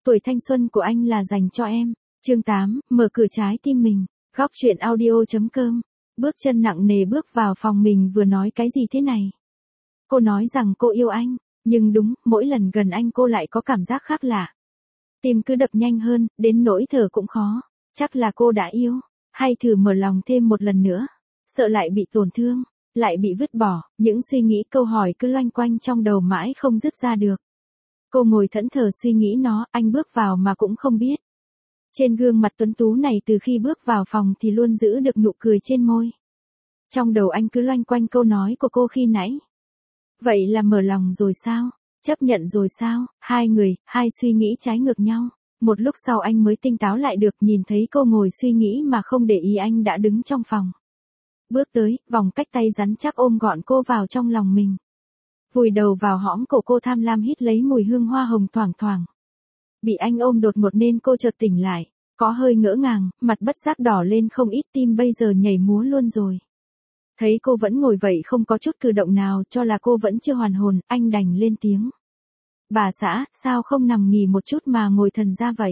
Tuổi thanh xuân của anh là dành cho em. Chương 8, mở cửa trái tim mình. Góc truyện audio.com. Bước chân nặng nề bước vào phòng mình vừa nói cái gì thế này? Cô nói rằng cô yêu anh, nhưng đúng, mỗi lần gần anh cô lại có cảm giác khác lạ. Tim cứ đập nhanh hơn, đến nỗi thở cũng khó. Chắc là cô đã yêu, hay thử mở lòng thêm một lần nữa. Sợ lại bị tổn thương, lại bị vứt bỏ, những suy nghĩ câu hỏi cứ loanh quanh trong đầu mãi không dứt ra được. Cô ngồi thẫn thờ suy nghĩ nó, anh bước vào mà cũng không biết. Trên gương mặt tuấn tú này từ khi bước vào phòng thì luôn giữ được nụ cười trên môi. Trong đầu anh cứ loanh quanh câu nói của cô khi nãy. Vậy là mở lòng rồi sao? Chấp nhận rồi sao? Hai suy nghĩ trái ngược nhau. Một lúc sau anh mới tinh táo lại được, nhìn thấy cô ngồi suy nghĩ mà không để ý anh đã đứng trong phòng. Bước tới, vòng cách tay rắn chắc ôm gọn cô vào trong lòng mình. Vùi đầu vào hõm cổ cô tham lam hít lấy mùi hương hoa hồng thoảng thoảng. Bị anh ôm đột ngột nên cô chợt tỉnh lại, có hơi ngỡ ngàng, mặt bất giác đỏ lên không ít, tim bây giờ nhảy múa luôn rồi. Thấy cô vẫn ngồi vậy không có chút cử động nào, cho là cô vẫn chưa hoàn hồn, anh đành lên tiếng. Bà xã, sao không nằm nghỉ một chút mà ngồi thần ra vậy?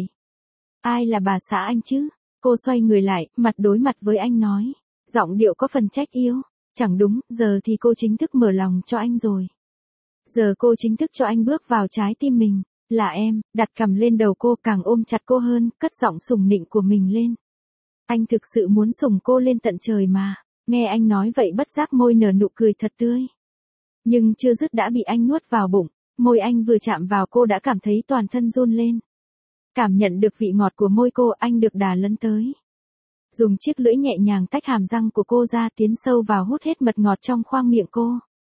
Ai là bà xã anh chứ? Cô xoay người lại, mặt đối mặt với anh nói. Giọng điệu có phần trách yêu. Chẳng đúng, giờ thì cô chính thức mở lòng cho anh rồi. Giờ cô chính thức cho anh bước vào trái tim mình. Là em, đặt cằm lên đầu cô, càng ôm chặt cô hơn, cất giọng sủng nịnh của mình lên. Anh thực sự muốn sủng cô lên tận trời mà. Nghe anh nói vậy bất giác môi nở nụ cười thật tươi. Nhưng chưa dứt đã bị anh nuốt vào bụng. Môi anh vừa chạm vào cô đã cảm thấy toàn thân run lên. Cảm nhận được vị ngọt của môi cô, anh được đà lấn tới. Dùng chiếc lưỡi nhẹ nhàng tách hàm răng của cô ra, tiến sâu vào hút hết mật ngọt trong khoang miệng cô.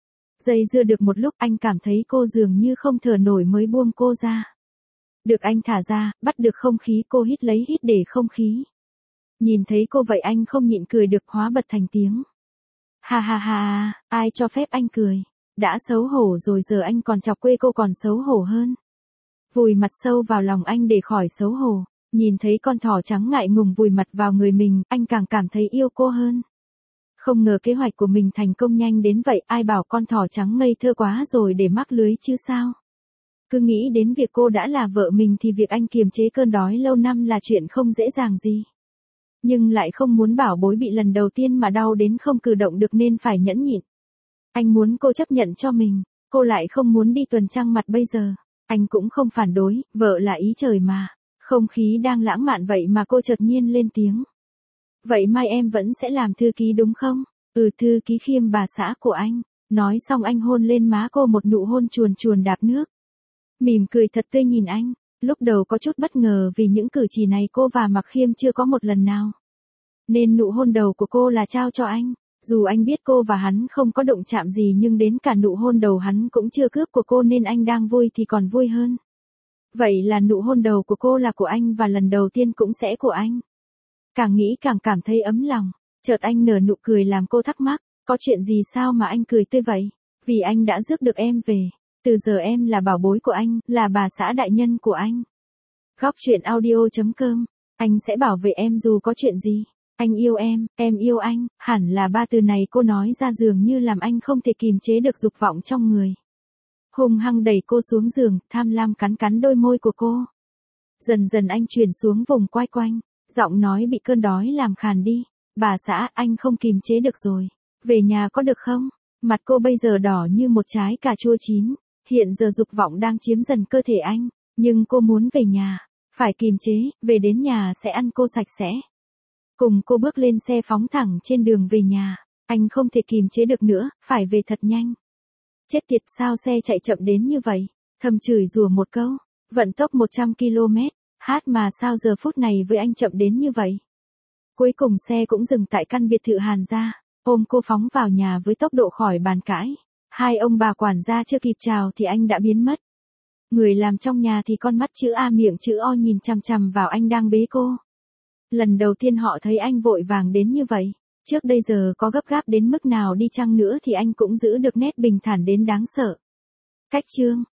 Dây dưa được một lúc anh cảm thấy cô dường như không thở nổi mới buông cô ra. Được anh thả ra, bắt được không khí cô hít lấy hít để không khí. Nhìn thấy cô vậy anh không nhịn cười được, hóa bật thành tiếng. Ha ha ha, ai cho phép anh cười. Đã xấu hổ rồi giờ anh còn chọc quê cô còn xấu hổ hơn. Vùi mặt sâu vào lòng anh để khỏi xấu hổ. Nhìn thấy con thỏ trắng ngại ngùng vùi mặt vào người mình, anh càng cảm thấy yêu cô hơn. Không ngờ kế hoạch của mình thành công nhanh đến vậy, ai bảo con thỏ trắng ngây thơ quá rồi để mắc lưới chứ sao. Cứ nghĩ đến việc cô đã là vợ mình thì việc anh kiềm chế cơn đói lâu năm là chuyện không dễ dàng gì. Nhưng lại không muốn bảo bối bị lần đầu tiên mà đau đến không cử động được nên phải nhẫn nhịn. Anh muốn cô chấp nhận cho mình, cô lại không muốn đi tuần trăng mặt bây giờ. Anh cũng không phản đối, vợ là ý trời mà. Không khí đang lãng mạn vậy mà cô chợt nhiên lên tiếng. Vậy mai em vẫn sẽ làm thư ký đúng không? Thư ký Khiêm bà xã của anh. Nói xong anh hôn lên má cô một nụ hôn chuồn chuồn đạp nước. Mỉm cười thật tươi nhìn anh. Lúc đầu có chút bất ngờ vì những cử chỉ này cô và Mạc Khiêm chưa có một lần nào. Nên nụ hôn đầu của cô là trao cho anh. Dù anh biết cô và hắn không có động chạm gì nhưng đến cả nụ hôn đầu hắn cũng chưa cướp của cô nên anh đang vui thì còn vui hơn. Vậy là nụ hôn đầu của cô là của anh và lần đầu tiên cũng sẽ của anh. Càng nghĩ càng cảm thấy ấm lòng. Chợt anh nở nụ cười làm cô thắc mắc. Có chuyện gì sao mà anh cười tươi vậy? Vì anh đã rước được em về. Từ giờ em là bảo bối của anh, là bà xã đại nhân của anh. Góc truyện audio.com. Anh sẽ bảo vệ em dù có chuyện gì. Anh yêu em yêu anh. Hẳn là ba từ này cô nói ra dường như làm anh không thể kìm chế được dục vọng trong người. Hung hăng đẩy cô xuống giường, tham lam cắn cắn đôi môi của cô. Dần dần anh chuyển xuống vùng quay quanh. Giọng nói bị cơn đói làm khàn đi. Bà xã, anh không kìm chế được rồi. Về nhà có được không? Mặt cô bây giờ đỏ như một trái cà chua chín. Hiện giờ dục vọng đang chiếm dần cơ thể anh. Nhưng cô muốn về nhà. Phải kìm chế, về đến nhà sẽ ăn cô sạch sẽ. Cùng cô bước lên xe phóng thẳng trên đường về nhà. Anh không thể kìm chế được nữa, phải về thật nhanh. Chết tiệt, sao xe chạy chậm đến như vậy? Thầm chửi rủa một câu. Vận tốc 100 km. Hát mà sao giờ phút này với anh chậm đến như vậy? Cuối cùng xe cũng dừng tại căn biệt thự Hàn gia. Ôm cô phóng vào nhà với tốc độ khỏi bàn cãi. Hai ông bà quản gia chưa kịp chào thì anh đã biến mất. Người làm trong nhà thì con mắt chữ A miệng chữ O nhìn chằm chằm vào anh đang bế cô. Lần đầu tiên họ thấy anh vội vàng đến như vậy. Trước đây giờ có gấp gáp đến mức nào đi chăng nữa thì anh cũng giữ được nét bình thản đến đáng sợ. Cách chương